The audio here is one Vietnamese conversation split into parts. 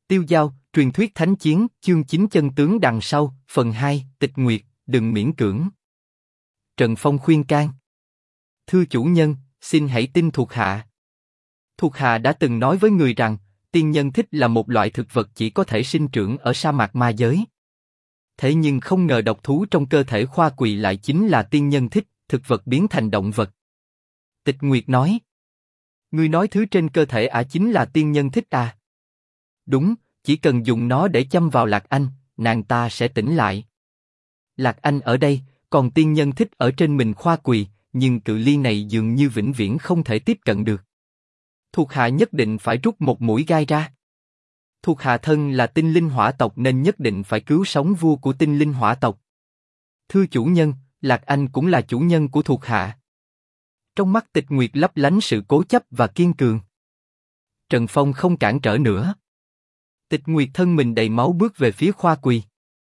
Tiêu Dao, truyền thuyết thánh chiến, chương 9 chân tướng đằng sau, phần 2, Tịch Nguyệt, đừng miễn cưỡng. Trần Phong khuyên can. Thưa chủ nhân, xin hãy tin thuộc hạ. Thuộc hạ đã từng nói với người rằng, tiên nhân thích là một loại thực vật chỉ có thể sinh trưởng ở sa mạc ma giới. Thế nhưng không ngờ độc thú trong cơ thể Khoa Quỳ lại chính là tiên nhân thích, thực vật biến thành động vật. Tịch Nguyệt nói. Ngươi nói thứ trên cơ thể ả chính là tiên nhân thích à? Đúng, chỉ cần dùng nó để châm vào Lạc Anh, nàng ta sẽ tỉnh lại. Lạc Anh ở đây, còn tiên nhân thích ở trên mình Khoa Quỳ, nhưng cự ly này dường như vĩnh viễn không thể tiếp cận được. Thuộc hạ nhất định phải rút một mũi gai ra. Thuộc hạ thân là tinh linh hỏa tộc nên nhất định phải cứu sống vua của tinh linh hỏa tộc. Thưa chủ nhân, Lạc Anh cũng là chủ nhân của thuộc hạ. Trong mắt Tịch Nguyệt lấp lánh sự cố chấp và kiên cường. Trần Phong không cản trở nữa. Tịch Nguyệt thân mình đầy máu bước về phía Khoa Quỳ.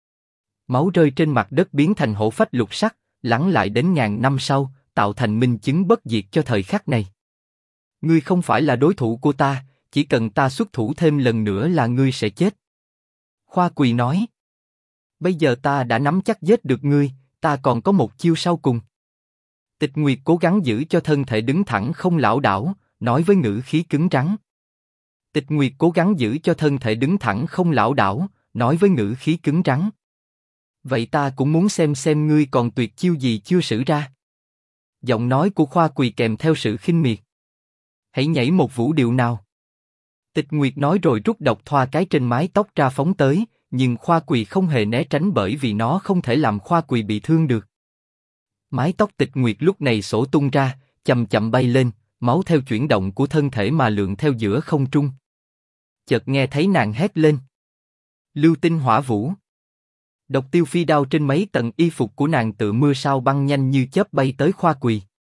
Máu rơi trên mặt đất biến thành hổ phách lục sắc, lắng lại đến ngàn năm sau, tạo thành minh chứng bất diệt cho thời khắc này. Ngươi không phải là đối thủ của ta, chỉ cần ta xuất thủ thêm lần nữa là ngươi sẽ chết. Khoa Quỳ nói. Bây giờ ta đã nắm chắc giết được ngươi, ta còn có một chiêu sau cùng. Tịch Nguyệt cố gắng giữ cho thân thể đứng thẳng không lảo đảo, nói với ngữ khí cứng rắn. Tịch Nguyệt cố gắng giữ cho thân thể đứng thẳng không lảo đảo, nói với ngữ khí cứng rắn. Vậy ta cũng muốn xem ngươi còn tuyệt chiêu gì chưa sử ra. Giọng nói của Khoa Quỳ kèm theo sự khinh miệt. Hãy nhảy một vũ điệu nào. Tịch Nguyệt nói rồi rút độc thoa cái trên mái tóc ra phóng tới, nhưng Khoa Quỳ không hề né tránh bởi vì nó không thể làm Khoa Quỳ bị thương được. Mái tóc Tịch Nguyệt lúc này xổ tung ra, chậm chậm bay lên, máu theo chuyển động của thân thể mà lượn theo giữa không trung. Chợt nghe thấy nàng hét lên. Lưu tinh hỏa vũ. Độc tiêu phi đao trên mấy tầng y phục của nàng tự mưa sao băng nhanh như chớp bay tới Khoa Quỳ.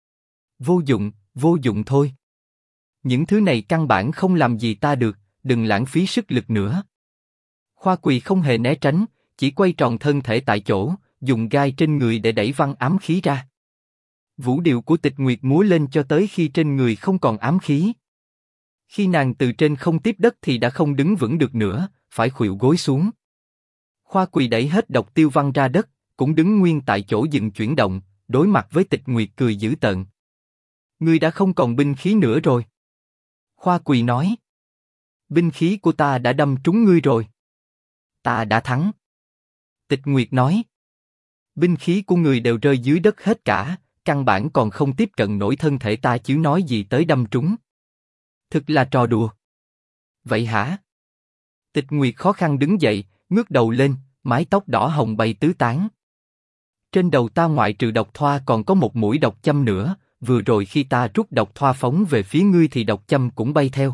Vô dụng thôi. Những thứ này căn bản không làm gì ta được, đừng lãng phí sức lực nữa. Khoa Quỳ không hề né tránh, chỉ quay tròn thân thể tại chỗ, dùng gai trên người để đẩy văn ám khí ra. Vũ điệu của Tịch Nguyệt múa lên cho tới khi trên người không còn ám khí. Khi nàng từ trên không tiếp đất thì đã không đứng vững được nữa, phải khuỵu gối xuống. Khoa Quỳ đẩy hết độc tiêu văn ra đất, cũng đứng nguyên tại chỗ dừng chuyển động, đối mặt với Tịch Nguyệt cười dữ tợn. Ngươi đã không còn binh khí nữa rồi. Khoa Quỳ nói. Binh khí của ta đã đâm trúng ngươi rồi. Ta đã thắng. Tịch Nguyệt nói. Binh khí của ngươi đều rơi dưới đất hết cả, căn bản còn không tiếp cận nổi thân thể ta chứ nói gì tới đâm trúng. Thực là trò đùa. Vậy hả? Tịch Nguyệt khó khăn đứng dậy, ngước đầu lên, mái tóc đỏ hồng bay tứ tán. Trên đầu ta ngoại trừ độc thoa còn có một mũi độc châm nữa, vừa rồi khi ta rút độc thoa phóng về phía ngươi thì độc châm cũng bay theo.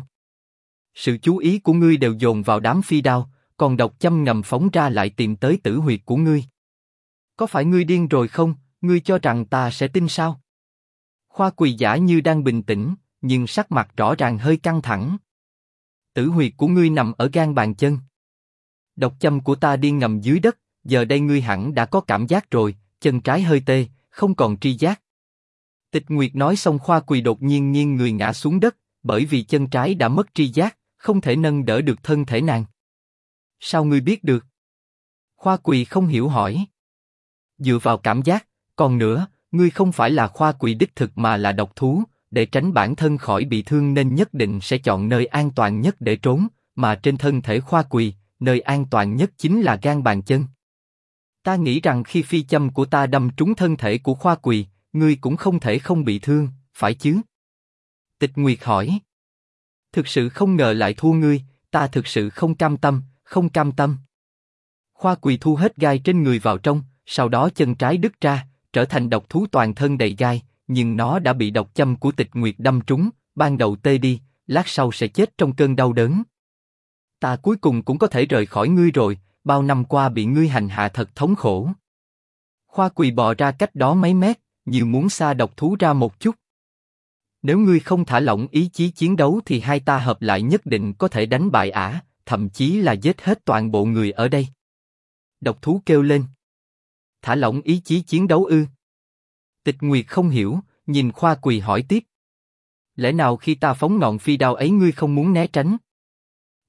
Sự chú ý của ngươi đều dồn vào đám phi đao, còn độc châm ngầm phóng ra lại tìm tới tử huyệt của ngươi. Có phải ngươi điên rồi không? Ngươi cho rằng ta sẽ tin sao? Khoa Quỳ giả như đang bình tĩnh, nhưng sắc mặt rõ ràng hơi căng thẳng. Tử huyệt của ngươi nằm ở gan bàn chân. Độc châm của ta đi ngầm dưới đất, giờ đây ngươi hẳn đã có cảm giác rồi, chân trái hơi tê, không còn tri giác. Tịch Nguyệt nói xong Khoa Quỳ đột nhiên nghiêng người ngã xuống đất, bởi vì chân trái đã mất tri giác, không thể nâng đỡ được thân thể nàng. Sao ngươi biết được? Khoa Quỳ không hiểu hỏi. Dựa vào cảm giác, còn nữa, ngươi không phải là Khoa Quỳ đích thực mà là độc thú, để tránh bản thân khỏi bị thương nên nhất định sẽ chọn nơi an toàn nhất để trốn, mà trên thân thể Khoa Quỳ, nơi an toàn nhất chính là gan bàn chân. Ta nghĩ rằng khi phi châm của ta đâm trúng thân thể của Khoa Quỳ, ngươi cũng không thể không bị thương, phải chứ? Tịch Nguyệt hỏi. Thực sự không ngờ lại thua ngươi, ta thực sự không cam tâm. Khoa Quỳ thu hết gai trên người vào trong, sau đó chân trái đứt ra, trở thành độc thú toàn thân đầy gai, nhưng nó đã bị độc châm của Tịch Nguyệt đâm trúng, ban đầu tê đi, lát sau sẽ chết trong cơn đau đớn. Ta cuối cùng cũng có thể rời khỏi ngươi rồi, bao năm qua bị ngươi hành hạ thật thống khổ. Khoa Quỳ bò ra cách đó mấy mét, như muốn xa độc thú ra một chút. Nếu ngươi không thả lỏng ý chí chiến đấu thì hai ta hợp lại nhất định có thể đánh bại ả, thậm chí là giết hết toàn bộ người ở đây. Độc thú kêu lên. Thả lỏng ý chí chiến đấu ư? Tịch Nguyệt không hiểu, nhìn Khoa Quỳ hỏi tiếp. Lẽ nào khi ta phóng ngọn phi đao ấy ngươi không muốn né tránh?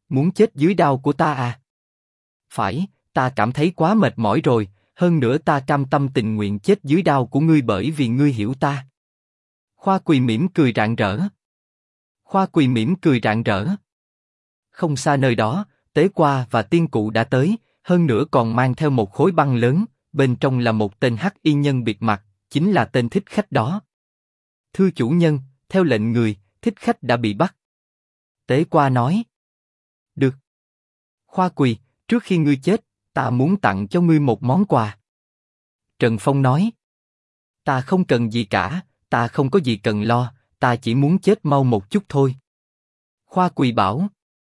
Muốn chết dưới đao của ta à? Phải, ta cảm thấy quá mệt mỏi rồi, hơn nữa ta cam tâm tình nguyện chết dưới đao của ngươi bởi vì ngươi hiểu ta. Khoa Quỳ mỉm cười rạng rỡ. Khoa Quỳ mỉm cười rạng rỡ. Không xa nơi đó, Tế Qua và Tiên Cụ đã tới, hơn nữa còn mang theo một khối băng lớn, bên trong là một tên hắc y nhân bịt mặt, chính là tên thích khách đó. Thưa chủ nhân, theo lệnh người, thích khách đã bị bắt. Tế Qua nói. Được. Khoa Quỳ, trước khi ngươi chết, ta muốn tặng cho ngươi một món quà. Trần Phong nói. Ta không cần gì cả, ta không có gì cần lo, ta chỉ muốn chết mau một chút thôi. Khoa Quỳ bảo.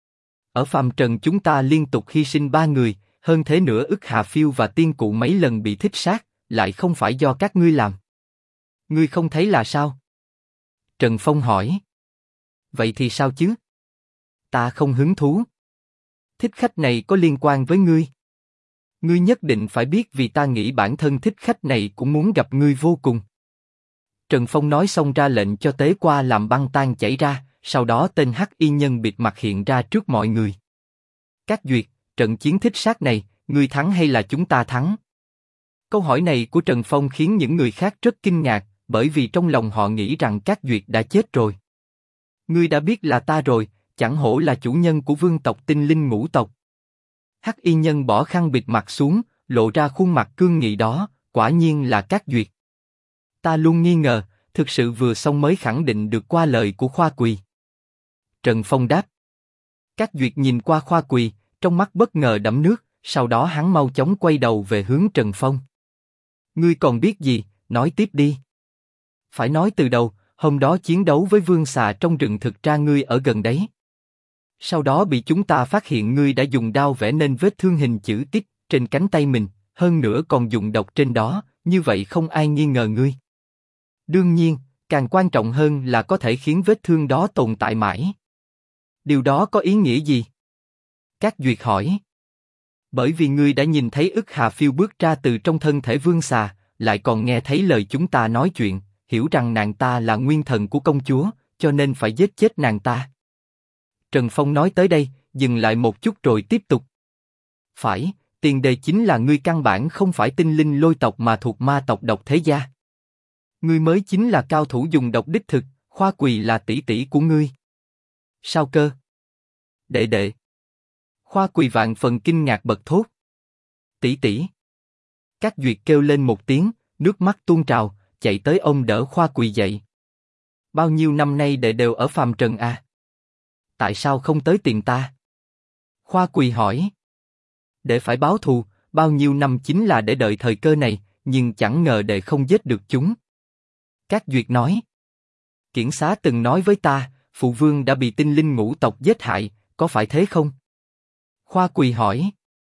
Ở phàm trần chúng ta liên tục hy sinh 3 người, hơn thế nữa ức Hà Phiêu và Tiên Cụ mấy lần bị thích sát, lại không phải do các ngươi làm. Ngươi không thấy là sao? Trần Phong hỏi. Vậy thì sao chứ? Ta không hứng thú. Thích khách này có liên quan với ngươi. Ngươi nhất định phải biết vì ta nghĩ bản thân thích khách này cũng muốn gặp ngươi vô cùng. Trần Phong nói xong ra lệnh cho Tế Qua làm băng tan chảy ra, sau đó tên hắc y nhân bịt mặt hiện ra trước mọi người. Các duyệt, trận chiến thích sát này, ngươi thắng hay là chúng ta thắng? Câu hỏi này của Trần Phong khiến những người khác rất kinh ngạc, bởi vì trong lòng họ nghĩ rằng các duyệt đã chết rồi. Ngươi đã biết là ta rồi, chẳng hổ là chủ nhân của vương tộc Tinh Linh Ngũ tộc. Hắc y nhân bỏ khăn bịt mặt xuống, lộ ra khuôn mặt cương nghị đó, quả nhiên là các duyệt. Ta luôn nghi ngờ, thực sự vừa xong mới khẳng định được qua lời của Khoa Quỳ. Trần Phong đáp. Các duyệt nhìn qua Khoa Quỳ, trong mắt bất ngờ đẫm nước, sau đó hắn mau chóng quay đầu về hướng Trần Phong. Ngươi còn biết gì, nói tiếp đi. Phải nói từ đầu, hôm đó chiến đấu với vương xà trong rừng thực ra ngươi ở gần đấy. Sau đó bị chúng ta phát hiện ngươi đã dùng đao vẽ nên vết thương hình chữ X trên cánh tay mình, hơn nữa còn dùng độc trên đó, như vậy không ai nghi ngờ ngươi. Đương nhiên, càng quan trọng hơn là có thể khiến vết thương đó tồn tại mãi. Điều đó có ý nghĩa gì? Các duyệt hỏi. Bởi vì ngươi đã nhìn thấy ức Hà Phiêu bước ra từ trong thân thể vương xà, lại còn nghe thấy lời chúng ta nói chuyện, hiểu rằng nàng ta là nguyên thần của công chúa, cho nên phải giết chết nàng ta. Trần Phong nói tới đây, dừng lại một chút rồi tiếp tục. Phải, tiền đề chính là ngươi căn bản không phải tinh linh lôi tộc mà thuộc ma tộc Độc Thế Gia. Ngươi mới chính là cao thủ dùng độc đích thực, Khoa Quỳ là tỷ tỷ của ngươi. Sao cơ? Đệ đệ. Khoa Quỳ vạn phần kinh ngạc bật thốt. Tỷ tỷ. Các duyệt kêu lên một tiếng, nước mắt tuôn trào, chạy tới ôm đỡ Khoa Quỳ dậy. Bao nhiêu năm nay đệ đều ở phàm trần à? Tại sao không tới tìm ta? Khoa Quỳ hỏi. Đệ phải báo thù, bao nhiêu năm chính là để đợi thời cơ này, nhưng chẳng ngờ đệ không giết được chúng. Các duyệt nói. Kiển Xá từng nói với ta, phụ vương đã bị Tinh Linh Ngũ tộc giết hại, có phải thế không? Khoa Quỳ hỏi.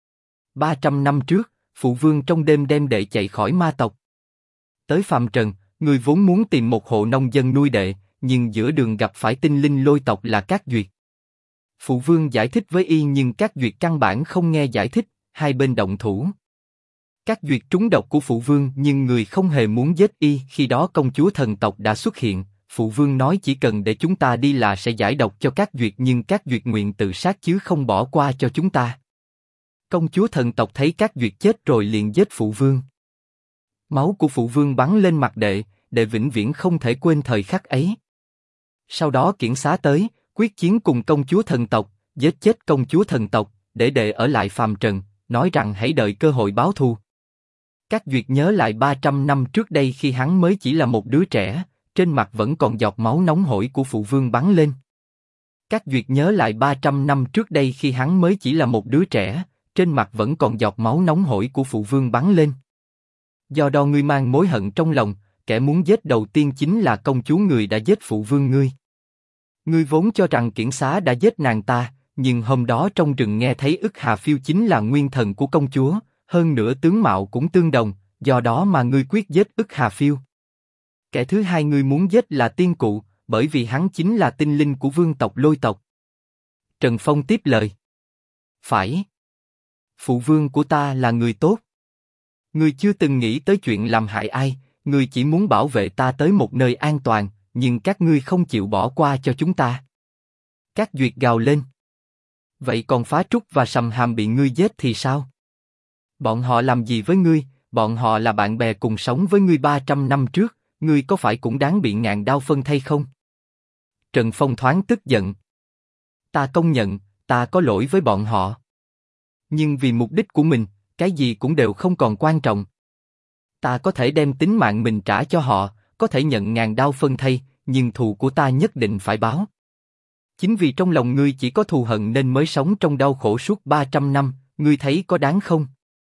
300 năm trước, phụ vương trong đêm đem đệ chạy khỏi ma tộc. Tới phàm trần, người vốn muốn tìm một hộ nông dân nuôi đệ, nhưng giữa đường gặp phải Tinh Linh lôi tộc là các duyệt. Phụ vương giải thích với y nhưng các duyệt căn bản không nghe giải thích, hai bên động thủ. Các duyệt trúng độc của phụ vương nhưng người không hề muốn giết y. Khi đó công chúa thần tộc đã xuất hiện, phụ vương nói chỉ cần để chúng ta đi là sẽ giải độc cho các duyệt, nhưng các duyệt nguyện tự sát chứ không bỏ qua cho chúng ta. Công chúa thần tộc thấy các duyệt chết rồi liền giết phụ vương. Máu của phụ vương bắn lên mặt đệ, đệ vĩnh viễn không thể quên thời khắc ấy. Sau đó Kiển Xá tới, quyết chiến cùng công chúa thần tộc, giết chết công chúa thần tộc, để đệ ở lại phàm trần, nói rằng hãy đợi cơ hội báo thù. Các duyệt nhớ lại 300 năm trước đây khi hắn mới chỉ là một đứa trẻ, trên mặt vẫn còn giọt máu nóng hổi của phụ vương bắn lên. Các duyệt nhớ lại 300 năm trước đây khi hắn mới chỉ là một đứa trẻ, trên mặt vẫn còn giọt máu nóng hổi của phụ vương bắn lên. Do đó ngươi mang mối hận trong lòng, kẻ muốn giết đầu tiên chính là công chúa người đã giết phụ vương ngươi. Ngươi vốn cho rằng Kiển Xá đã giết nàng ta, nhưng hôm đó trong rừng nghe thấy ức Hà Phiêu chính là nguyên thần của công chúa, hơn nữa tướng mạo cũng tương đồng, do đó mà ngươi quyết giết ức Hà Phiêu. Kẻ thứ hai ngươi muốn giết là Tiên Cụ, bởi vì hắn chính là tinh linh của vương tộc lôi tộc. Trần Phong tiếp lời. Phải. Phụ vương của ta là người tốt. Ngươi chưa từng nghĩ tới chuyện làm hại ai, ngươi chỉ muốn bảo vệ ta tới một nơi an toàn, nhưng các ngươi không chịu bỏ qua cho chúng ta. Các duyệt gào lên. Vậy còn Phá Trúc và Sầm Hàm bị ngươi giết thì sao? Bọn họ làm gì với ngươi? Bọn họ là bạn bè cùng sống với ngươi 300 năm trước, ngươi có phải cũng đáng bị ngàn đao phân thây không? Trần Phong thoáng tức giận. Ta công nhận, ta có lỗi với bọn họ. Nhưng vì mục đích của mình, cái gì cũng đều không còn quan trọng. Ta có thể đem tính mạng mình trả cho họ, có thể nhận ngàn đao phân thây, nhưng thù của ta nhất định phải báo. Chính vì trong lòng ngươi chỉ có thù hận nên mới sống trong đau khổ suốt 300 năm, ngươi thấy có đáng không?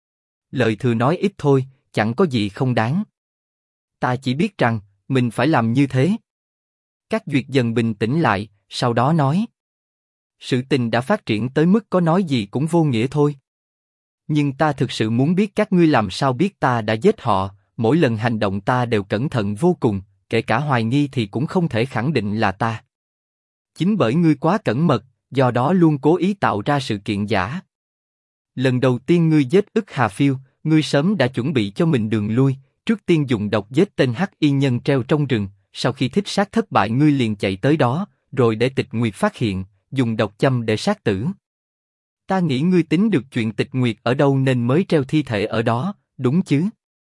Lời thừa nói ít thôi, chẳng có gì không đáng. Ta chỉ biết rằng, mình phải làm như thế. Các Duyệt dần bình tĩnh lại, sau đó nói. Sự tình đã phát triển tới mức có nói gì cũng vô nghĩa thôi. Nhưng ta thực sự muốn biết các ngươi làm sao biết ta đã giết họ, mỗi lần hành động ta đều cẩn thận vô cùng, kể cả hoài nghi thì cũng không thể khẳng định là ta. Chính bởi ngươi quá cẩn mật, do đó luôn cố ý tạo ra sự kiện giả. Lần đầu tiên ngươi giết ức Hà Phiêu, ngươi sớm đã chuẩn bị cho mình đường lui, trước tiên dùng độc giết tên hắc y nhân treo trong rừng, sau khi thích sát thất bại ngươi liền chạy tới đó, rồi để Tịch Nguyệt phát hiện, dùng độc châm để sát tử. Ta nghĩ ngươi tính được chuyện Tịch Nguyệt ở đâu nên mới treo thi thể ở đó, đúng chứ?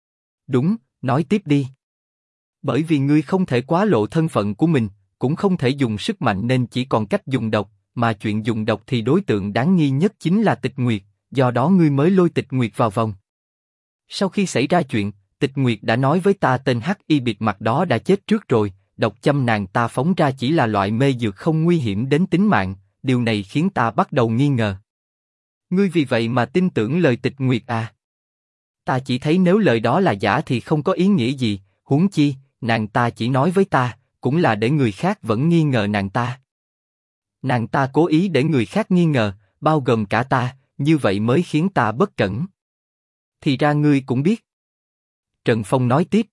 Đúng, nói tiếp đi. Bởi vì ngươi không thể quá lộ thân phận của mình, cũng không thể dùng sức mạnh nên chỉ còn cách dùng độc, mà chuyện dùng độc thì đối tượng đáng nghi nhất chính là Tịch Nguyệt, do đó ngươi mới lôi Tịch Nguyệt vào vòng. Sau khi xảy ra chuyện, Tịch Nguyệt đã nói với ta tên hắc y bịt mặt đó đã chết trước rồi, độc châm nàng ta phóng ra chỉ là loại mê dược không nguy hiểm đến tính mạng, điều này khiến ta bắt đầu nghi ngờ. Ngươi vì vậy mà tin tưởng lời Tịch Nguyệt à? Ta chỉ thấy nếu lời đó là giả thì không có ý nghĩa gì, huống chi, nàng ta chỉ nói với ta, cũng là để người khác vẫn nghi ngờ nàng ta. Nàng ta cố ý để người khác nghi ngờ, bao gồm cả ta, như vậy mới khiến ta bất cẩn. Thì ra ngươi cũng biết. Trần Phong nói tiếp.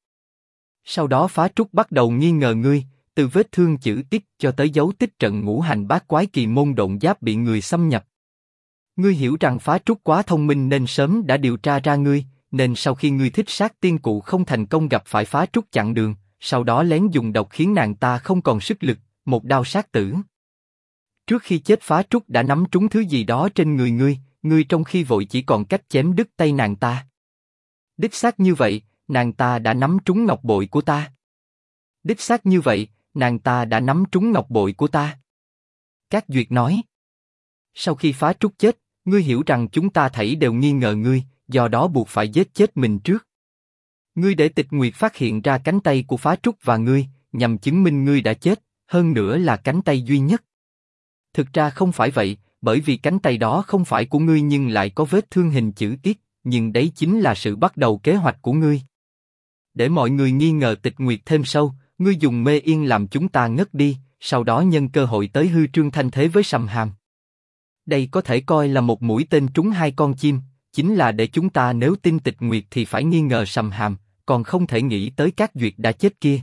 Sau đó Phá Trúc bắt đầu nghi ngờ ngươi, từ vết thương chữ tích cho tới dấu tích trận ngũ hành bát quái kỳ môn độn giáp bị người xâm nhập. Ngươi hiểu rằng Phá Trúc quá thông minh nên sớm đã điều tra ra ngươi, nên sau khi ngươi thích sát tiên cụ không thành công gặp phải Phá Trúc chặn đường, sau đó lén dùng độc khiến nàng ta không còn sức lực, một đao sát tử. Trước khi chết Phá Trúc đã nắm trúng thứ gì đó trên người ngươi, ngươi trong khi vội chỉ còn cách chém đứt tay nàng ta. Đích xác như vậy, nàng ta đã nắm trúng ngọc bội của ta. Đích xác như vậy, nàng ta đã nắm trúng ngọc bội của ta. Các Duyệt nói. Sau khi Phá Trúc chết, ngươi hiểu rằng chúng ta thảy đều nghi ngờ ngươi, do đó buộc phải giết chết mình trước. Ngươi để Tịch Nguyệt phát hiện ra cánh tay của Phá Trúc và ngươi, nhằm chứng minh ngươi đã chết, hơn nữa là cánh tay duy nhất. Thực ra không phải vậy, bởi vì cánh tay đó không phải của ngươi nhưng lại có vết thương hình chữ X, nhưng đấy chính là sự bắt đầu kế hoạch của ngươi. Để mọi người nghi ngờ Tịch Nguyệt thêm sâu, ngươi dùng mê yên làm chúng ta ngất đi, sau đó nhân cơ hội tới hư trương thanh thế với Sầm Hàm. Đây có thể coi là một mũi tên trúng hai con chim, chính là để chúng ta nếu tin Tịch Nguyệt thì phải nghi ngờ Sầm Hàm, còn không thể nghĩ tới các Duyệt đã chết kia.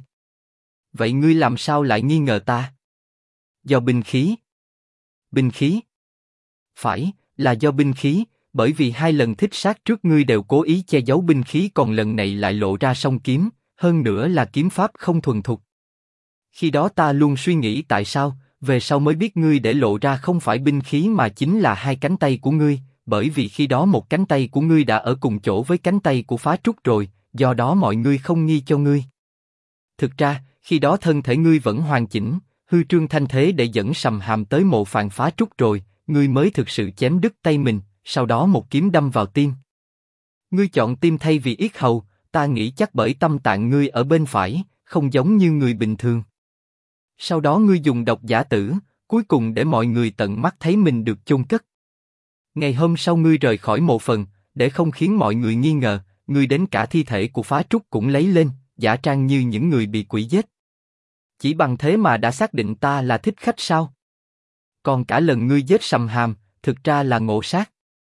Vậy ngươi làm sao lại nghi ngờ ta? Do binh khí. Binh khí? Phải, là do binh khí, bởi vì hai lần thích sát trước ngươi đều cố ý che giấu binh khí còn lần này lại lộ ra song kiếm, hơn nữa là kiếm pháp không thuần thục. Khi đó ta luôn suy nghĩ tại sao, về sau mới biết ngươi để lộ ra không phải binh khí mà chính là hai cánh tay của ngươi, bởi vì khi đó một cánh tay của ngươi đã ở cùng chỗ với cánh tay của Phá Trúc rồi, do đó mọi người không nghi cho ngươi. Thực ra, khi đó thân thể ngươi vẫn hoàn chỉnh, hư trương thanh thế để dẫn Sầm Hàm tới mộ Phàn Phá Trúc rồi, ngươi mới thực sự chém đứt tay mình, sau đó một kiếm đâm vào tim. Ngươi chọn tim thay vì yết hầu, ta nghĩ chắc bởi tâm tạng ngươi ở bên phải, không giống như người bình thường. Sau đó ngươi dùng độc giả tử, cuối cùng để mọi người tận mắt thấy mình được chôn cất. Ngày hôm sau ngươi rời khỏi mộ phần, để không khiến mọi người nghi ngờ, ngươi đến cả thi thể của Phá Trúc cũng lấy lên, giả trang như những người bị quỷ giết. Chỉ bằng thế mà đã xác định ta là thích khách sao? Còn cả lần ngươi giết Sầm Hàm, thực ra là ngộ sát.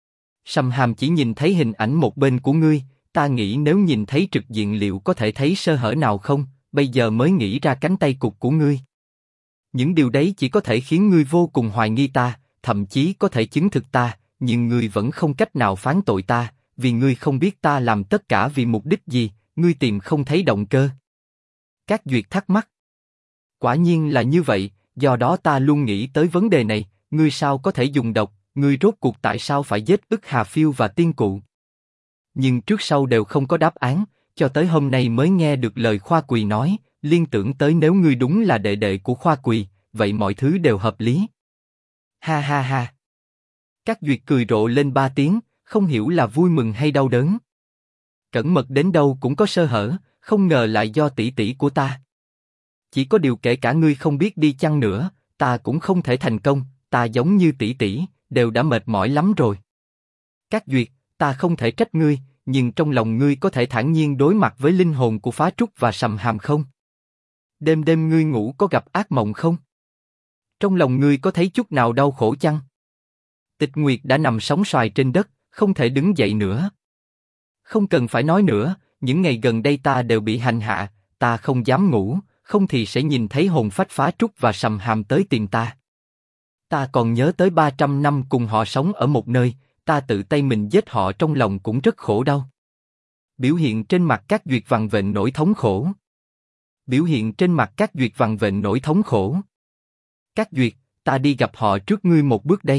Sầm Hàm chỉ nhìn thấy hình ảnh một bên của ngươi, ta nghĩ nếu nhìn thấy trực diện liệu có thể thấy sơ hở nào không, bây giờ mới nghĩ ra cánh tay cụt của ngươi. Những điều đấy chỉ có thể khiến ngươi vô cùng hoài nghi ta, thậm chí có thể chứng thực ta, nhưng ngươi vẫn không cách nào phán tội ta, vì ngươi không biết ta làm tất cả vì mục đích gì, ngươi tìm không thấy động cơ. Các Duyệt thắc mắc. Quả nhiên là như vậy, do đó ta luôn nghĩ tới vấn đề này, ngươi sao có thể dùng độc, ngươi rốt cuộc tại sao phải giết ức Hà Phiêu và tiên cụ? Nhưng trước sau đều không có đáp án, cho tới hôm nay mới nghe được lời Khoa Quỳ nói, liên tưởng tới nếu ngươi đúng là đệ đệ của Khoa Quỳ, vậy mọi thứ đều hợp lý. Ha ha ha. Các Duyệt cười rộ lên 3 tiếng, không hiểu là vui mừng hay đau đớn. Cẩn mật đến đâu cũng có sơ hở, không ngờ lại do tỷ tỷ của ta. Chỉ có điều kể cả ngươi không biết đi chăng nữa, ta cũng không thể thành công, ta giống như tỷ tỷ, đều đã mệt mỏi lắm rồi. Các Duyệt, ta không thể trách ngươi, nhưng trong lòng ngươi có thể thản nhiên đối mặt với linh hồn của Phá Trúc và Sầm Hàm không? Đêm đêm ngươi ngủ có gặp ác mộng không? Trong lòng ngươi có thấy chút nào đau khổ chăng? Tịch Nguyệt đã nằm sóng xoài trên đất, không thể đứng dậy nữa. Không cần phải nói nữa, những ngày gần đây ta đều bị hành hạ, ta không dám ngủ, không thì sẽ nhìn thấy hồn phách Phá Trúc và Sầm Hàm tới tìm ta. Ta còn nhớ tới 300 năm cùng họ sống ở một nơi, ta tự tay mình giết họ trong lòng cũng rất khổ đau. Biểu hiện trên mặt các Duyệt vằn vện nỗi thống khổ. Biểu hiện trên mặt các Duyệt vằn vện nỗi thống khổ. Các Duyệt, ta đi gặp họ trước ngươi một bước đây.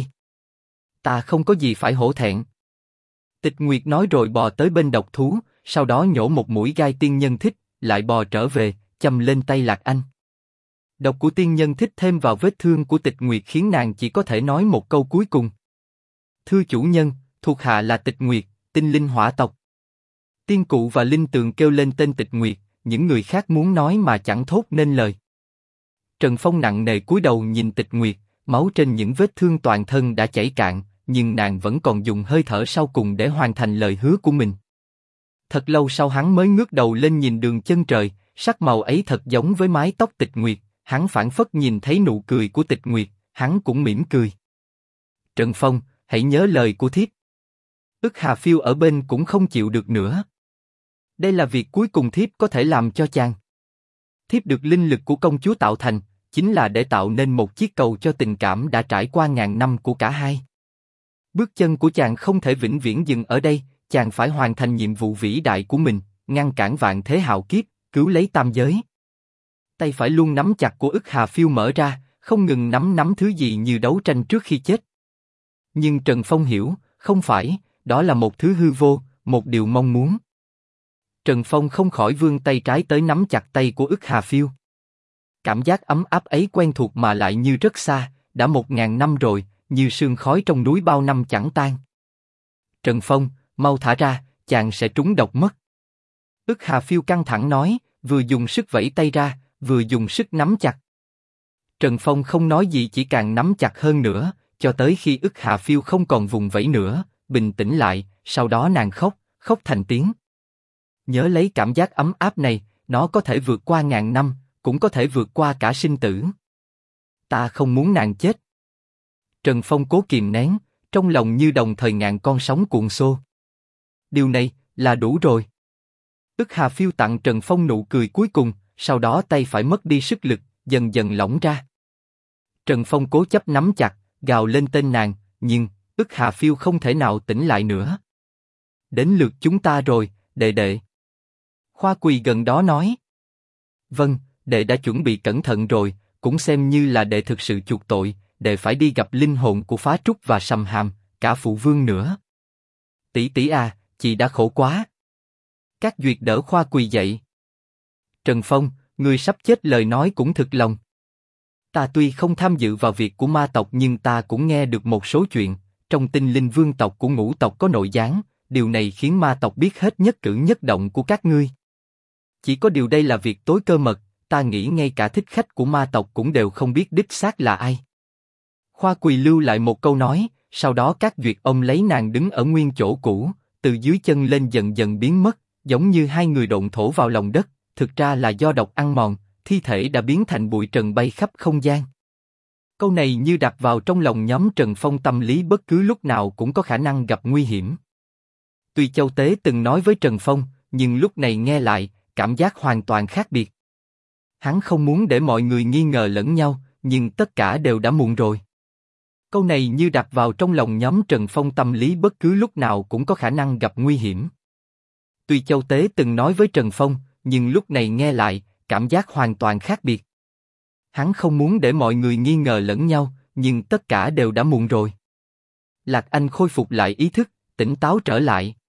Ta không có gì phải hổ thẹn. Tịch Nguyệt nói rồi bò tới bên độc thú, sau đó nhổ một mũi gai tiên nhân thích, lại bò trở về, châm lên tay Lạc Anh. Độc của tiên nhân thích thêm vào vết thương của Tịch Nguyệt khiến nàng chỉ có thể nói một câu cuối cùng. Thưa chủ nhân, thuộc hạ là Tịch Nguyệt, tinh linh hỏa tộc. Tiên cụ và linh tường kêu lên tên Tịch Nguyệt, những người khác muốn nói mà chẳng thốt nên lời. Trần Phong nặng nề cúi đầu nhìn Tịch Nguyệt, máu trên những vết thương toàn thân đã chảy cạn, nhưng nàng vẫn còn dùng hơi thở sau cùng để hoàn thành lời hứa của mình. Thật lâu sau hắn mới ngước đầu lên nhìn đường chân trời, sắc màu ấy thật giống với mái tóc Tịch Nguyệt, hắn phảng phất nhìn thấy nụ cười của Tịch Nguyệt, hắn cũng mỉm cười. Trần Phong, hãy nhớ lời của thiếp. Ức Hà Phiêu ở bên cũng không chịu được nữa. Đây là việc cuối cùng thiếp có thể làm cho chàng. Thiếp được linh lực của công chúa tạo thành, chính là để tạo nên một chiếc cầu cho tình cảm đã trải qua ngàn năm của cả hai. Bước chân của chàng không thể vĩnh viễn dừng ở đây, chàng phải hoàn thành nhiệm vụ vĩ đại của mình, ngăn cản vạn thế hạo kiếp, cứu lấy tam giới. Tay phải luôn nắm chặt của Ức Hà Phiêu mở ra, không ngừng nắm thứ gì như đấu tranh trước khi chết. Nhưng Trần Phong hiểu, không phải, đó là một thứ hư vô, một điều mong muốn. Trần Phong không khỏi vươn tay trái tới nắm chặt tay của Ức Hà Phiêu. Cảm giác ấm áp ấy quen thuộc mà lại như rất xa, đã 1000 năm rồi, như sương khói trong núi bao năm chẳng tan. Trần Phong, mau thả ra, chàng sẽ trúng độc mất. Ức Hà Phiêu căng thẳng nói, vừa dùng sức vẫy tay ra, vừa dùng sức nắm chặt. Trần Phong không nói gì chỉ càng nắm chặt hơn nữa, cho tới khi Ức Hà Phiêu không còn vùng vẫy nữa, bình tĩnh lại, sau đó nàng khóc thành tiếng. Nhớ lấy cảm giác ấm áp này, nó có thể vượt qua ngàn năm, cũng có thể vượt qua cả sinh tử. Ta không muốn nàng chết. Trần Phong cố kìm nén, trong lòng như đồng thời ngàn con sóng cuộn xô. Điều này là đủ rồi. Ức Hà Phiêu tặng Trần Phong nụ cười cuối cùng, sau đó tay phải mất đi sức lực, dần dần lỏng ra. Trần Phong cố chấp nắm chặt, gào lên tên nàng, nhưng Ức Hà Phiêu không thể nào tỉnh lại nữa. Đến lượt chúng ta rồi, đệ đệ. Khoa Quỳ gần đó nói. Vâng, đệ đã chuẩn bị cẩn thận rồi, cũng xem như là đệ thực sự chuộc tội, đệ phải đi gặp linh hồn của Phá Trúc và Sầm Hàm, cả phụ vương nữa. Tỷ tỷ à, chị đã khổ quá. Các Duyệt đỡ Khoa Quỳ dậy. Trần Phong, ngươi sắp chết lời nói cũng thực lòng. Ta tuy không tham dự vào việc của ma tộc nhưng ta cũng nghe được một số chuyện, trong tinh linh vương tộc của Ngũ tộc có nội gián, điều này khiến ma tộc biết hết nhất cử nhất động của các ngươi. Chỉ có điều đây là việc tối cơ mật, ta nghĩ ngay cả thích khách của ma tộc cũng đều không biết đích xác là ai. Khoa Quỳ lưu lại một câu nói, sau đó các Duyệt ông lấy nàng đứng ở nguyên chỗ cũ, từ dưới chân lên dần dần biến mất, giống như hai người độn thổ vào lòng đất, thực ra là do độc ăn mòn, thi thể đã biến thành bụi trần bay khắp không gian. Câu này như đặt vào trong lòng nhóm Trần Phong tâm lý bất cứ lúc nào cũng có khả năng gặp nguy hiểm. Tuy Châu Tế từng nói với Trần Phong, nhưng lúc này nghe lại, cảm giác hoàn toàn khác biệt. Hắn không muốn để mọi người nghi ngờ lẫn nhau, nhưng tất cả đều đã muộn rồi. Câu này như đặt vào trong lòng nhóm Trần Phong tâm lý bất cứ lúc nào cũng có khả năng gặp nguy hiểm. Tuy Châu Tế từng nói với Trần Phong, nhưng lúc này nghe lại, cảm giác hoàn toàn khác biệt. Hắn không muốn để mọi người nghi ngờ lẫn nhau, nhưng tất cả đều đã muộn rồi. Lạc Anh khôi phục lại ý thức, tỉnh táo trở lại.